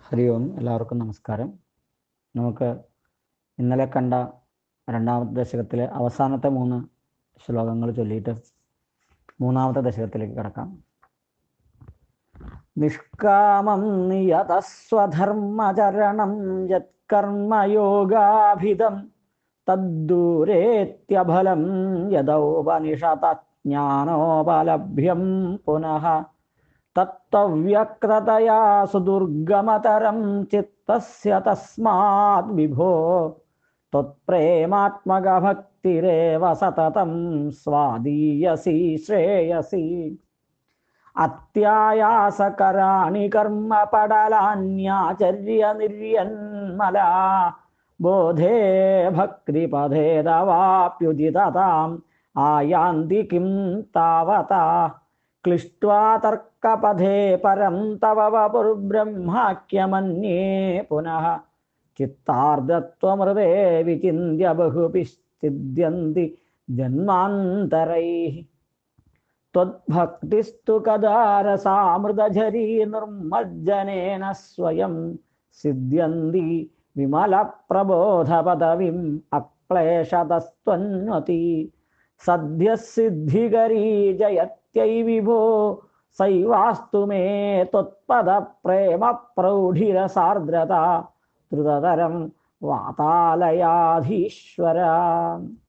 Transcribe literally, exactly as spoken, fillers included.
ഹരി ഓം. എല്ലാവർക്കും നമസ്കാരം. നമുക്ക് ഇന്നലെ കണ്ട രണ്ടാമത്തെ ദശകത്തിലെ അവസാനത്തെ മൂന്ന് ശ്ലോകങ്ങൾ ചൊല്ലിയിട്ട് മൂന്നാമത്തെ ദശകത്തിലേക്ക് കടക്കാം. നിഷ്കാമം നിയതസ്വധർമ്മചരണം യത്കർമ്മയോഗാഭിധം തദ്ദൂരേത്യഫലം യദൗപനിഷതജ്ഞാനോപലഭ്യം പുനഃ തത്വവ്യക്തതയാ സുദുർഗമതരം ചിത്തസ്യ തസ്മാത് വിഭോ ത്വത്പ്രേമാത്മകഭക്തിരേവ സതതം സ്വാദീയസി ശ്രേയസി. അത്യായാസകരാണി കർമ്മപടലാന്യാചര്യ നിർയന്മലാ ബോധേ ഭക്തിപഥേ തവാപ്യുദിതതാം ആയാന്തി കിം താവതാ ക്ലിഷ്ട്വാ തർക്കപഥേ പരം തവ വപുർബ്രഹ്മാഖ്യമന്യേ പുനഃ ചിത്താർദ്രത്വമൃതേ വിചിന്യ ബഹുഭിശ്ചിദ്യന്തി ജന്മാന്തരൈഃ. ത്വദ്ഭക്തിസ്തു കദാരസാമൃതഝരീ നിർമ്മജ്ജനേന സ്വയം സിദ്ധ്യന്തി വിമലപ്രബോധപദവിം അക്ലേശതസ്ത്വന്വതി. സദ്യസിദ്ധികരീ ജയത്यै വിഭോ സൈവാസ്തു മേ ത്വത്പദപ്രേമ പ്രൗഢിരസാർദ്രത ദ്രുതതരം വാതാലയാധീശ്വര.